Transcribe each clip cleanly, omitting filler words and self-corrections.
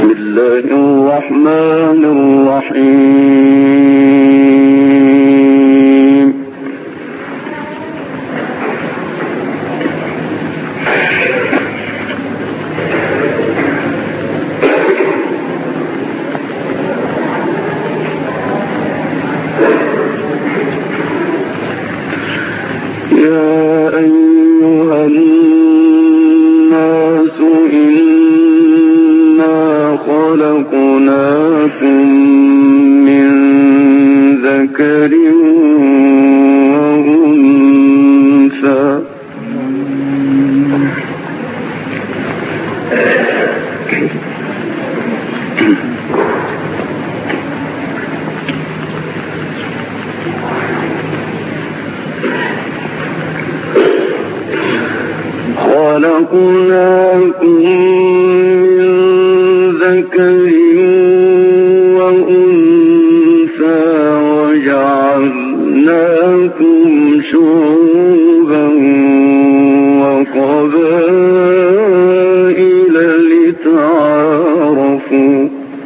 بسم الله الرحمن الرحيم. يا أيها الناس إنا خلقناكم من ذكر وأنثى وجعلناكم شعوبا وقبائل لتعارفوا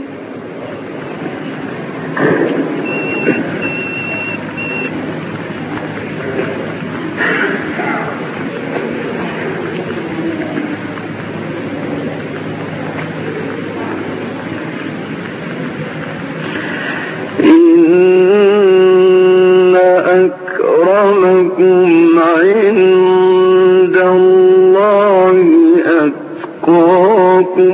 إن أكرمكم عند الله أتقاكم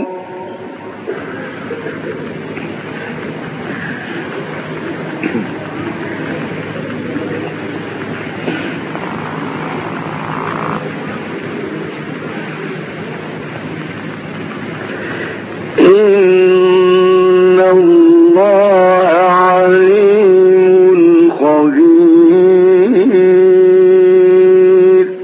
إن الله عليم خبير.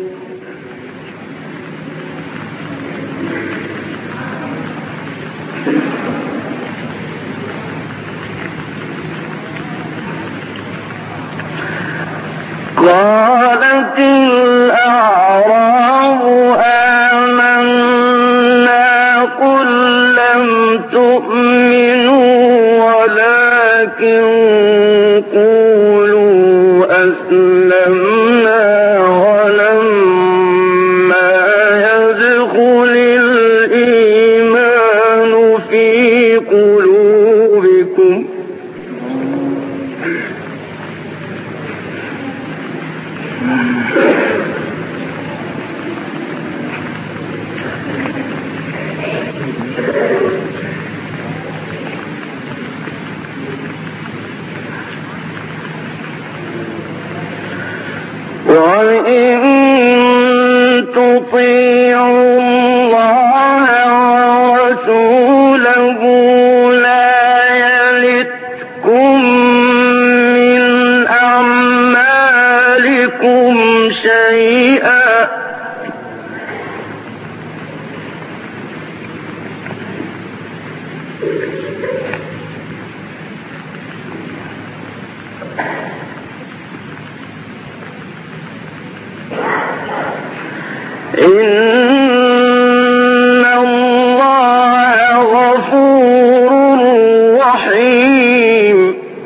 قالت الأعراب آمنا قل لم تؤمنوا ولكن قولوا أسلمنا ولما يدخل الإيمان في قلوبكم وإن تطيعوا الله ورسوله لا يلتكم من أعمالكم شيئا إن الله غفور رحيم.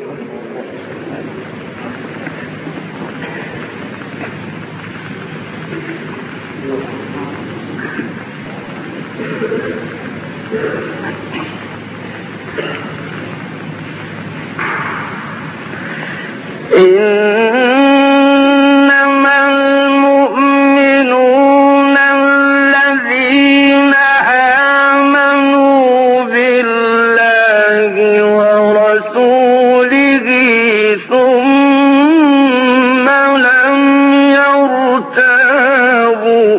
إنما المؤمنون الذين آمنوا بالله ورسوله ثم لم يرتابوا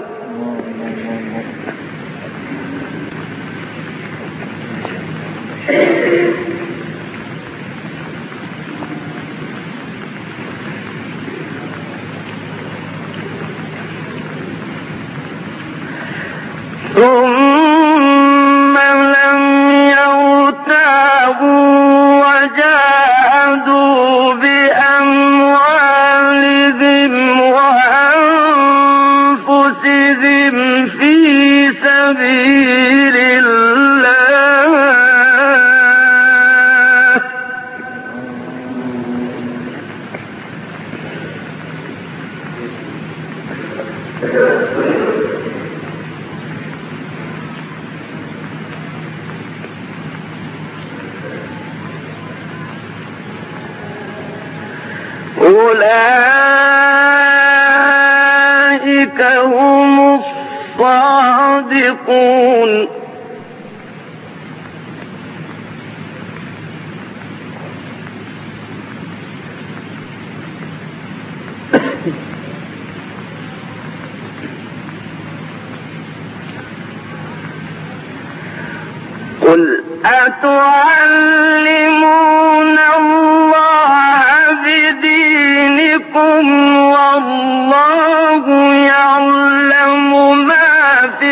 وجاهدوا بأموالهم وأنفسهم في سبيل الله أولئك هم الصادقون. قل أتعلمون الله بدينكم والله يعلم ما في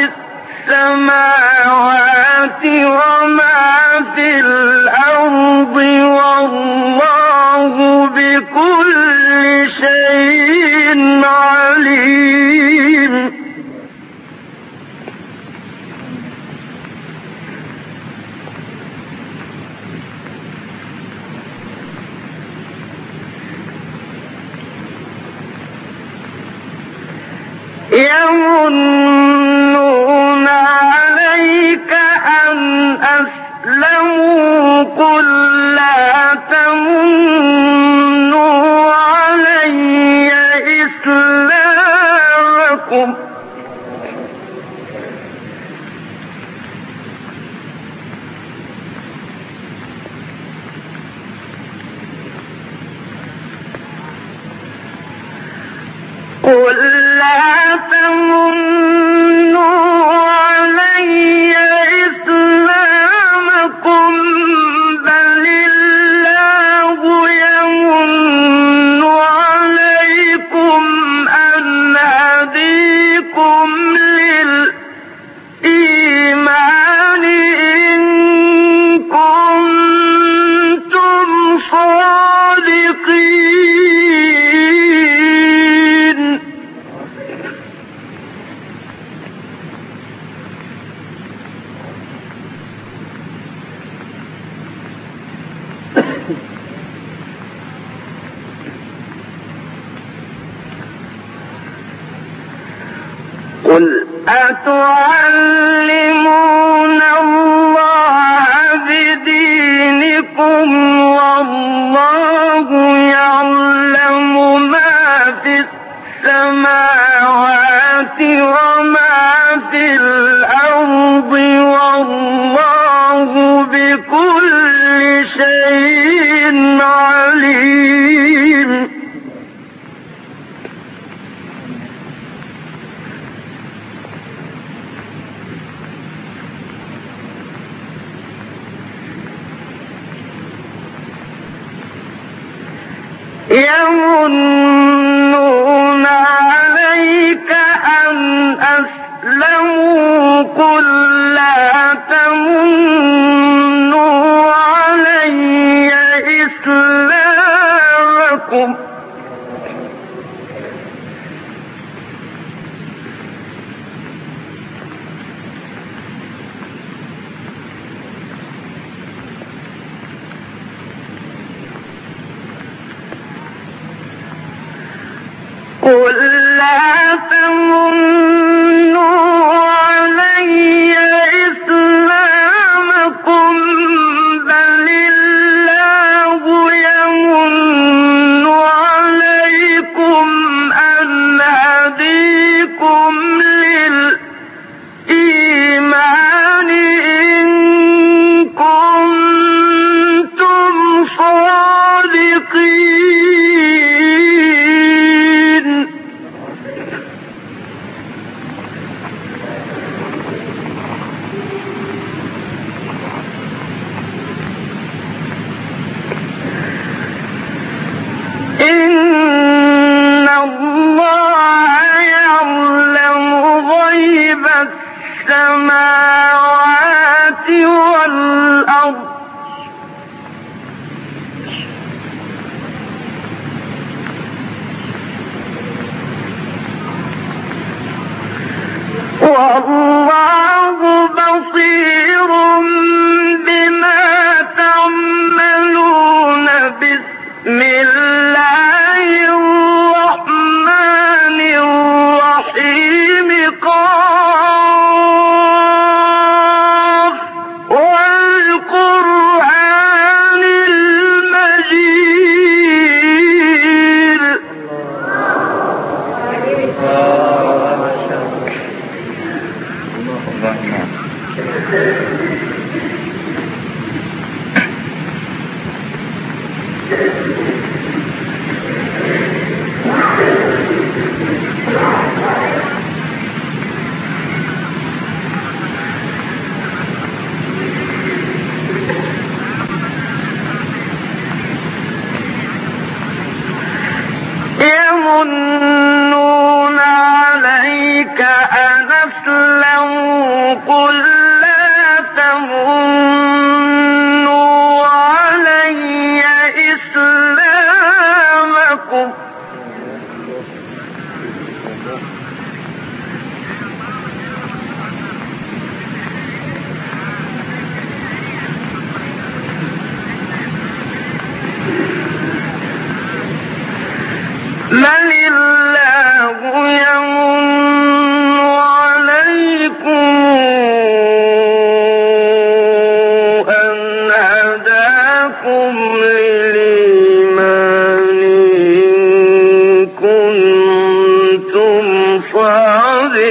السماوات وما في الأرض والله بكل شيء عليم. يمنون عليك أن أسلموا قل لا تمنوا علي إسلامكم قل لا تمنوا علي إسلامكم بل الله يمن عليكم أن هديكم للإيمان إن كنتم صادقين. قل أتعلمون الله بدينكم والله يعلم ما في السماوات وما في الأرض والله بكل شيء عليم. يمنون عليك أن أسلموا قل لا تمنوا علي إسلامكم قل لا تمنوا علي إسلامكم بل الله يمن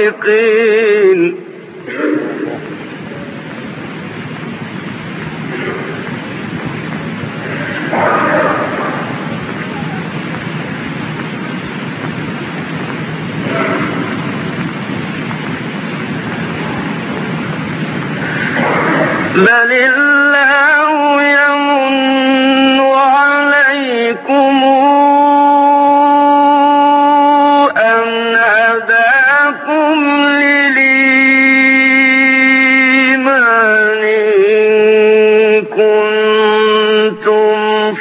صادقين بل الله يمن عليكم أن هداكم للإيمان إن كنتم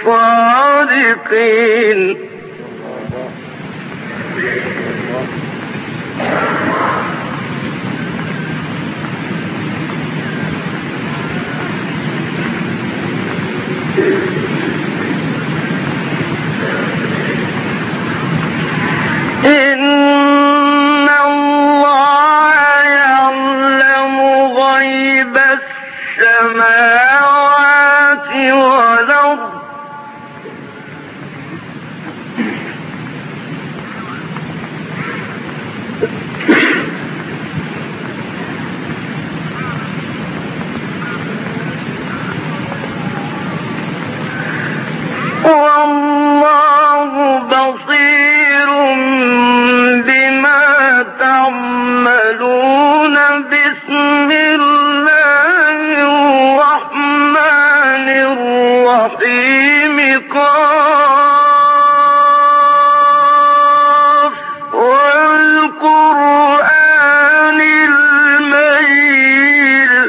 صادقين إن الله يعلم غيب السماوات والأرض والله بصير بما تعملون بسم الله الرحمن الرحيم قاف والقرآن المجيد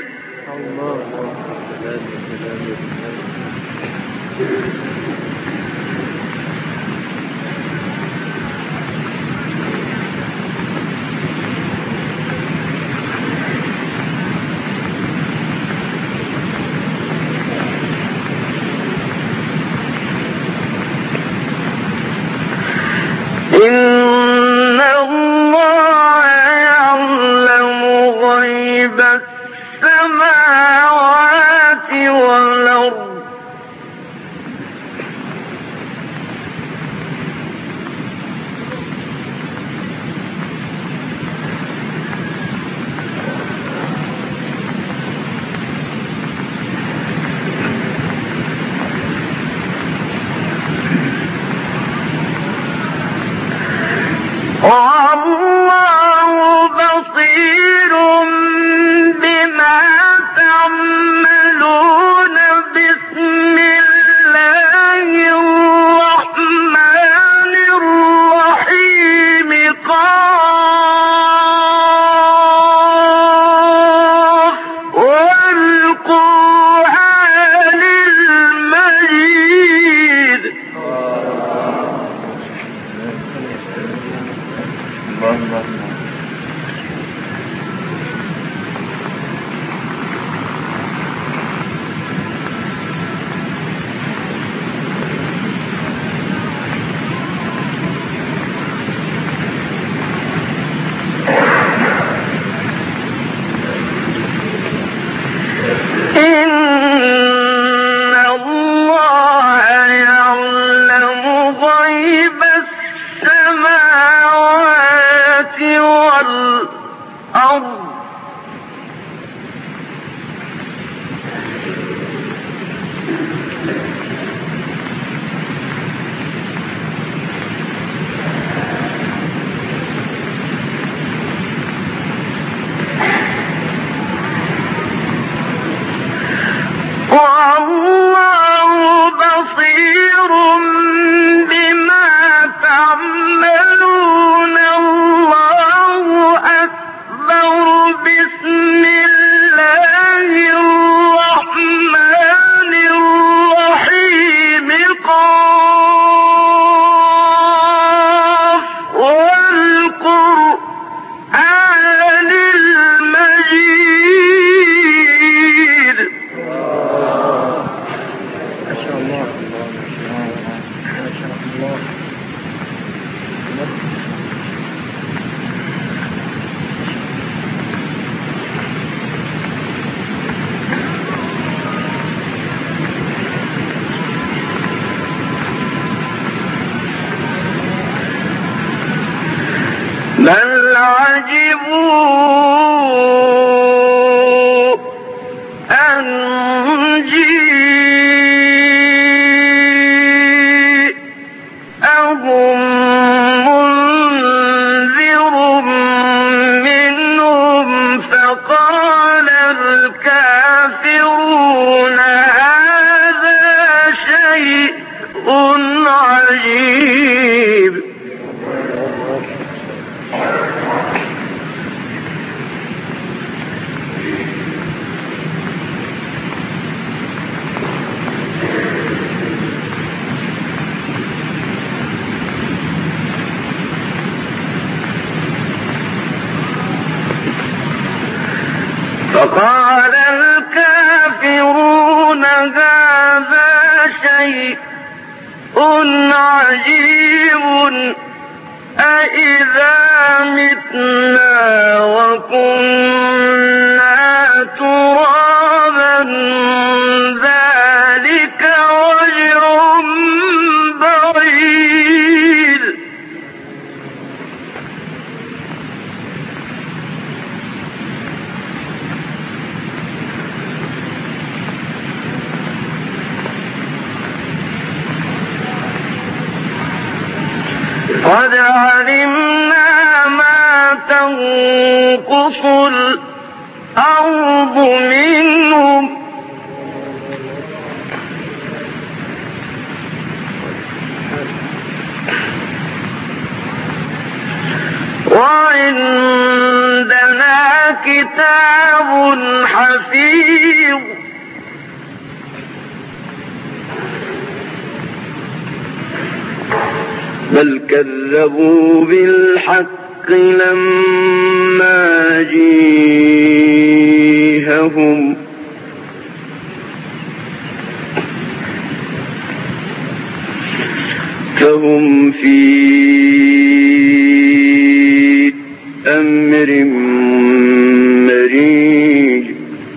إن الله يعلم غيب السماوات والأرض والله بصير بما تعملون بسم الله الرحمن الرحيم قاف والقرآن المجيد إن الله يعلم غيب السماوات والأرض والله بصير بما تعملون الله أكبر بسم الله الرحمن الرحيم قاف والقرآن المجيد بل عجبوا فقال الكافرون هذا شيء عجيب أإذا متنا وكنا ترابا ذلك رجع بعيد. قد علمنا ما تنقص الأرض منهم وعندنا كتاب حفيظ. بل كذبوا بالحق لما جيءهم فهم في أمر مريج.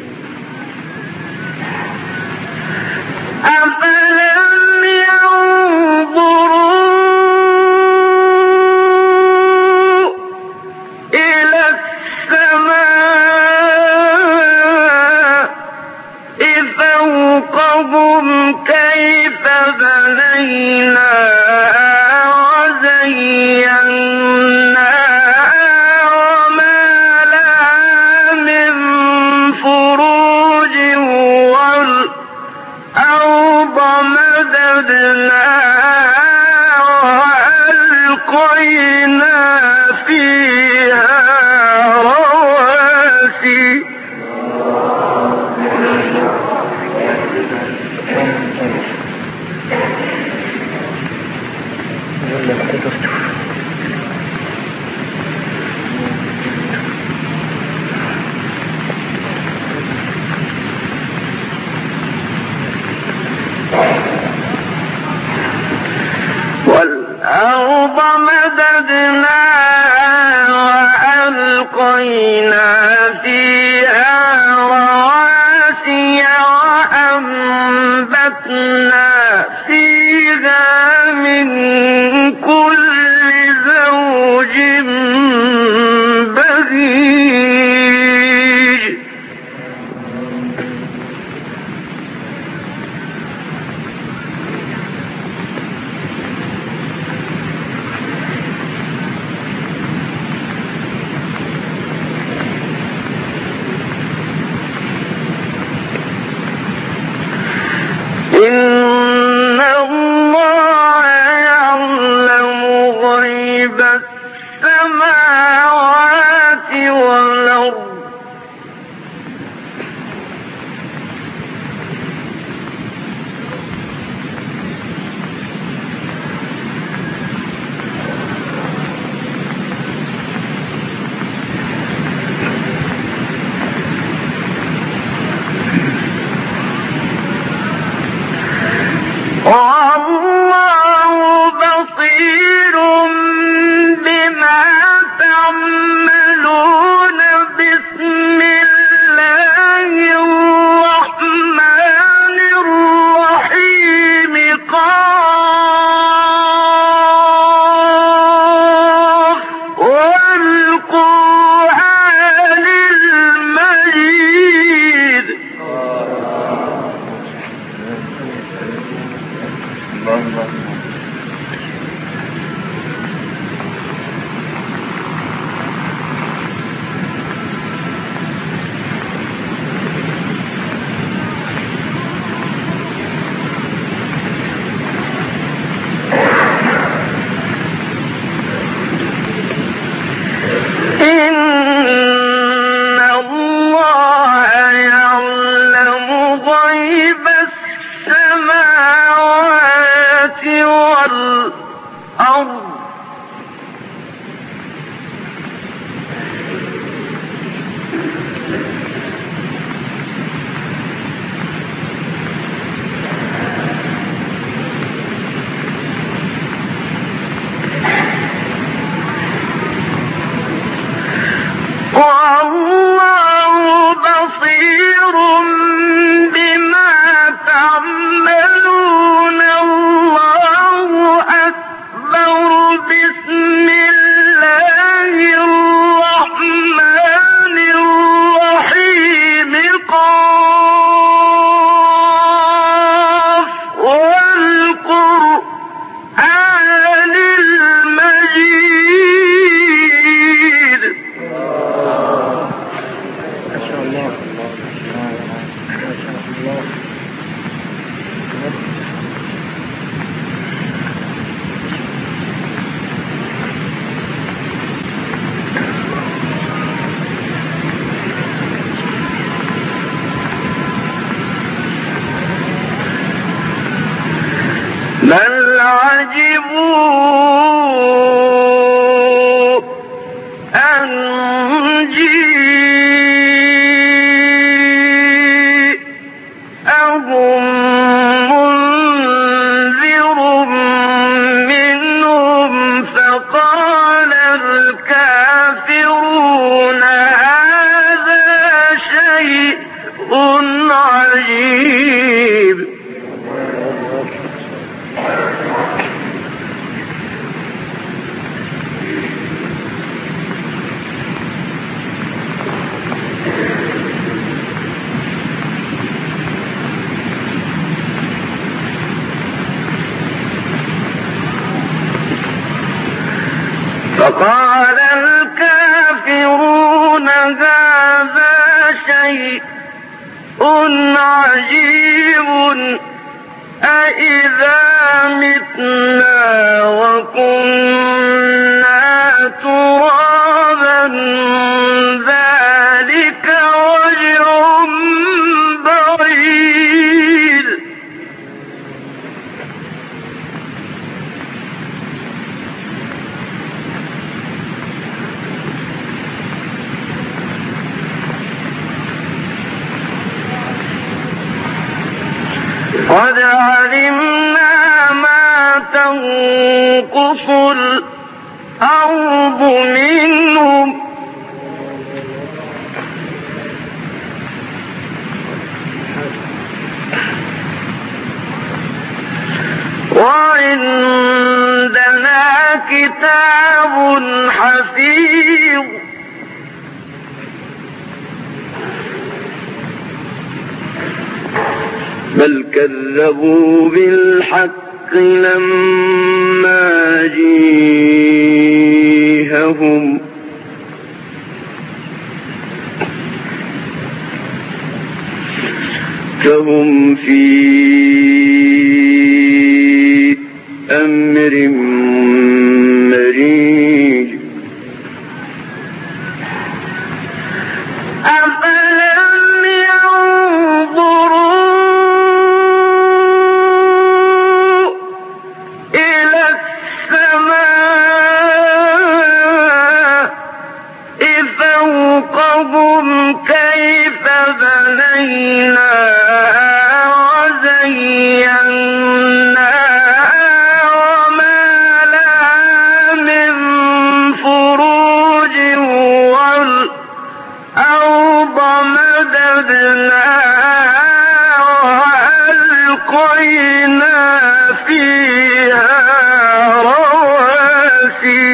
أفلم ينظروا إلى السماء فوقهم كيف بنيناها وزيناها وما لها من فروج والأرض مددناها وألقينا فيها رواسي والأرض مددناها وألقينا فيها رواسي وأنبتنا فيها من كل زوج بهيج. غيب السماوات والأرض والله بصير بما تعملون الله أكبر بسم الله الرحمن الرحيم قاف والقرآن المجيد بل عجبوا أن جيءهم منذر منهم فقال الكافرون هذا شيء عجيب فقال الكافرون هذا شيء عجيب أإذا متنا وكنا ترابا ذلك رجع بعيد قد علمنا ما تنقص الأرض منهم وعندنا كتاب حفيظ بل كذبوا بالحق لما جيءهم فهم في أمر مريج أفلم ينظروا إلى السماء فوقهم كيف بنيناها وزيناها وما لها من فروج والأرض مددناها وألقينا فيها رواسي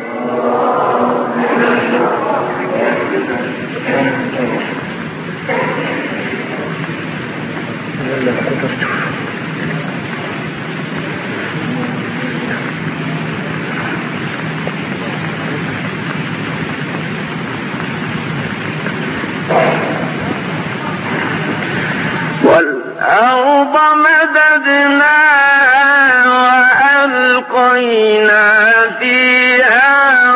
والأرض مددناها وألقينا فيها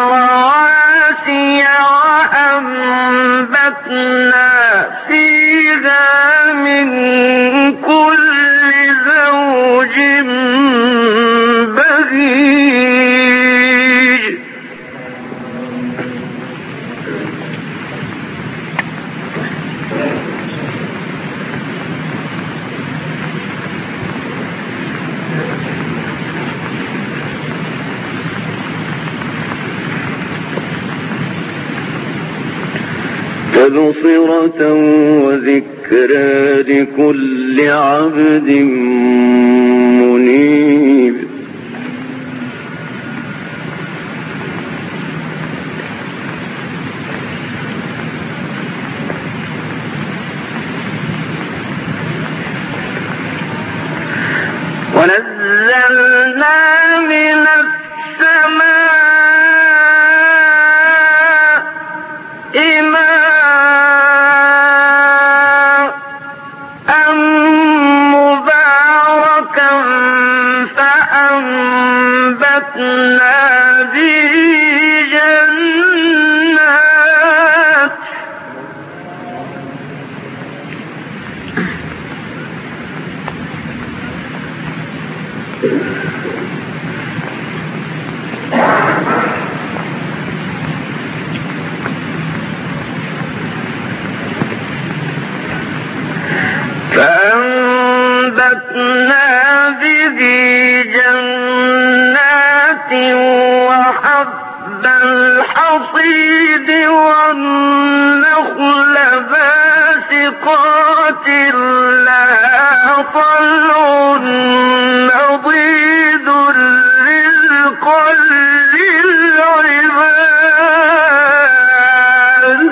رواسي وأنبتنا فيها من تبصرة وذكرى لكل عبد منيب. ونزلنا من السماء ماء مباركا فأنبتنا به جنات وحب الحصيد والنخل باسقات لها طلع نضيد رزقا للعباد.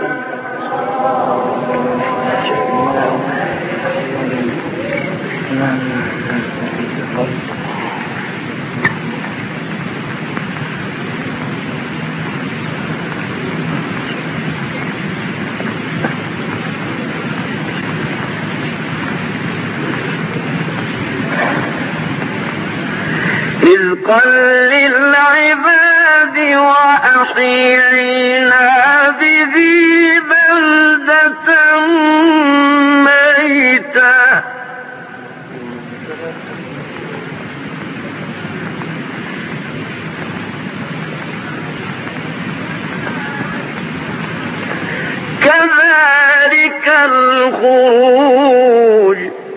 رزقا للعباد وأحيينا به بلدة ميتا كذلك الخروج.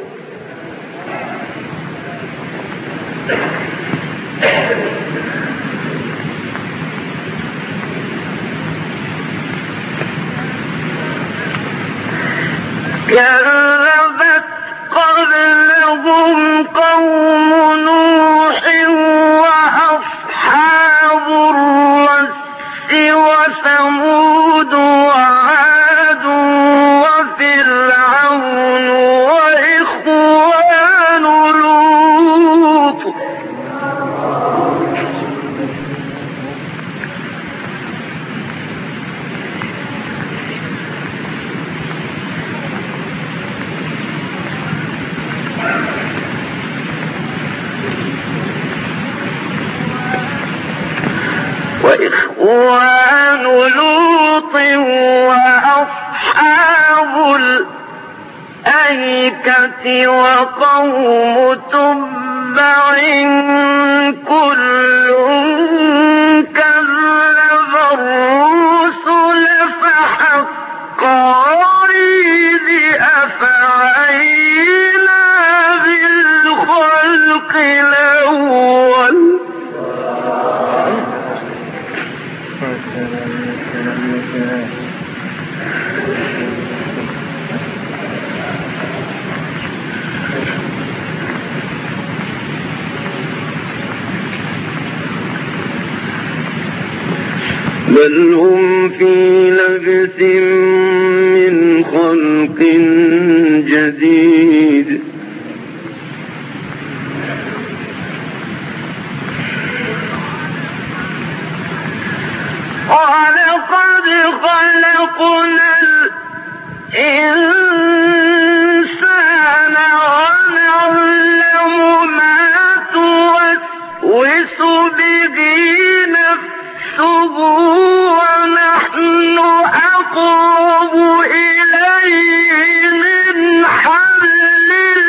كذبت قبلهم قوم نوح وأصحاب الرس وثمود وعاد وفرعون وإخوان لوط. وإخوان لوط وأصحاب الأيكة وقوم تبع كل كذب الرسل فحق وعيد أفعينا بالخلق الأول. بل هم في لبس من خلق جديد. ولقد خلقنا الإنسان ونعلم ما توسوس به نفسه ونحن أقرب إليه من حبل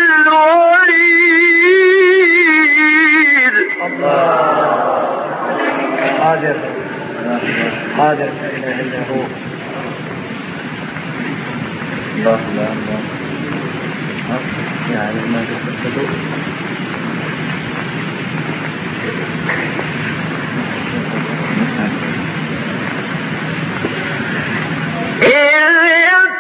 الوريد. قادر لا إله إلا هو. الله لا الله يعلم ما تفسدون. إذ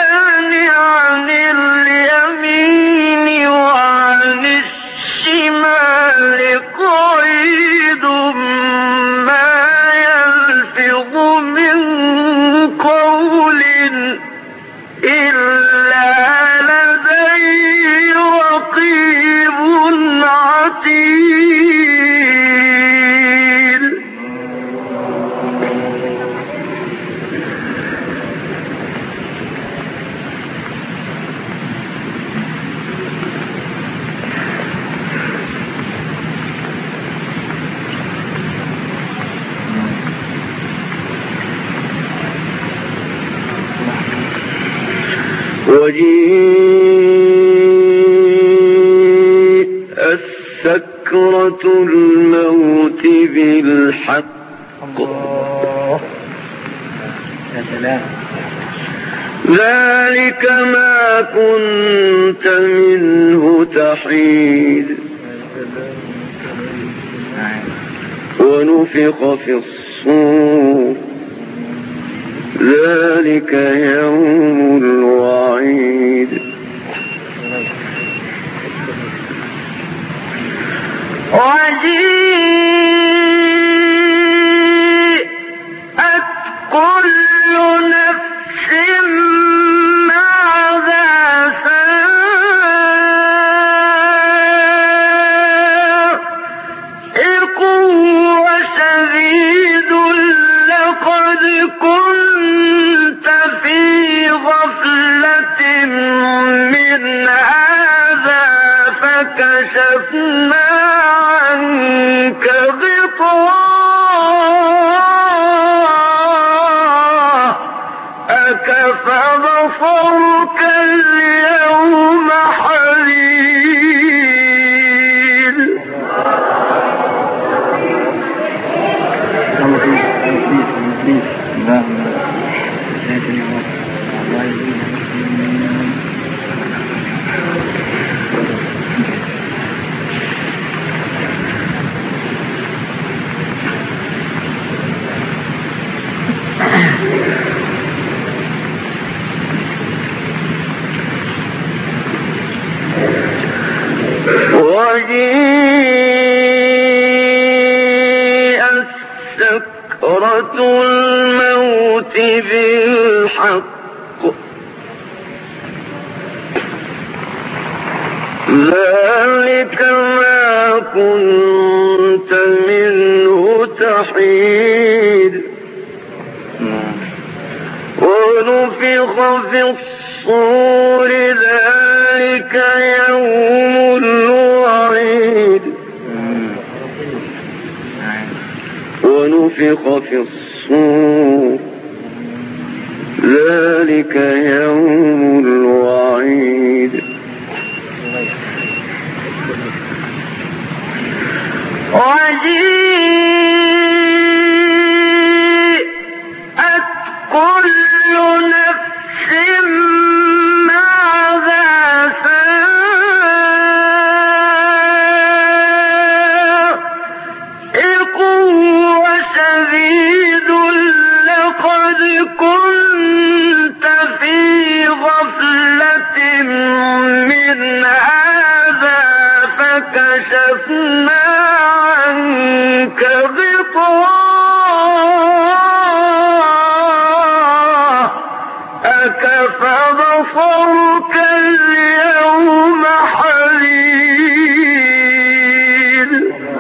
عن اليمين وعن الشمال قعيد ما يلفظ من قول إلا لديه رقيب عتيد. وجيء السكرة الموت بالحق يا سلام. ذلك ما كنت منه تحيد ونفخ في الصور ذلك يوم الوعيد. وجيءت كل نفس ماذا سائق وشهيد لقد كنت في غفلة من هذا فكشفنا عنك غطاءك فبصرك اليوم حديد. وجيء السكرة الموت بالحق ذلك ما كنت منه تحيد ونفخ في الصور ذلك يوم الوعيد. ونفخ في الصور ذلك يوم الوعيد. وجيءت كل نفس ماذا سائق وشهيد لقد كنت في غفلة من هذا فكشفنا عنك غطاءك فبصرك اليوم حديد.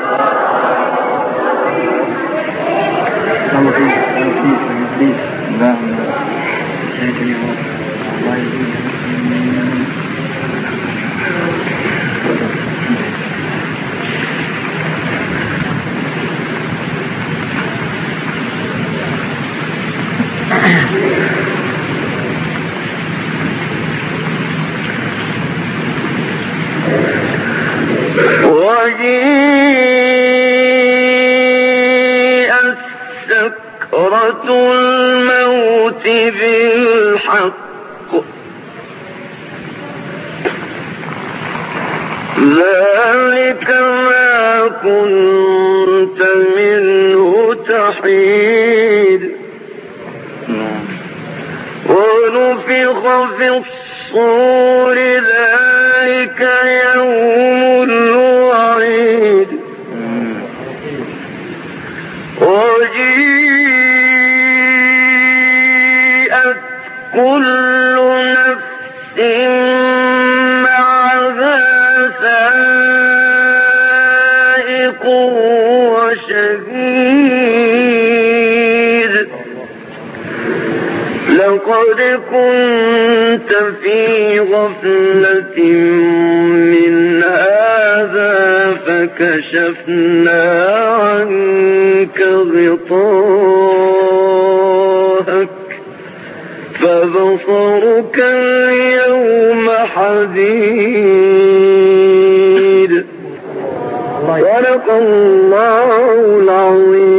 وجيء السكرة الموت بالحق ذلك ما كنت منه تحيد ونفخ في الصور ذلك يوم الوعيد وجيءت كل نفس معها سائق وشهيد لقد كنت في غفلة من هذا فكشفنا عنك غطاءك فبصرك اليوم حديد صدق الله العظيم.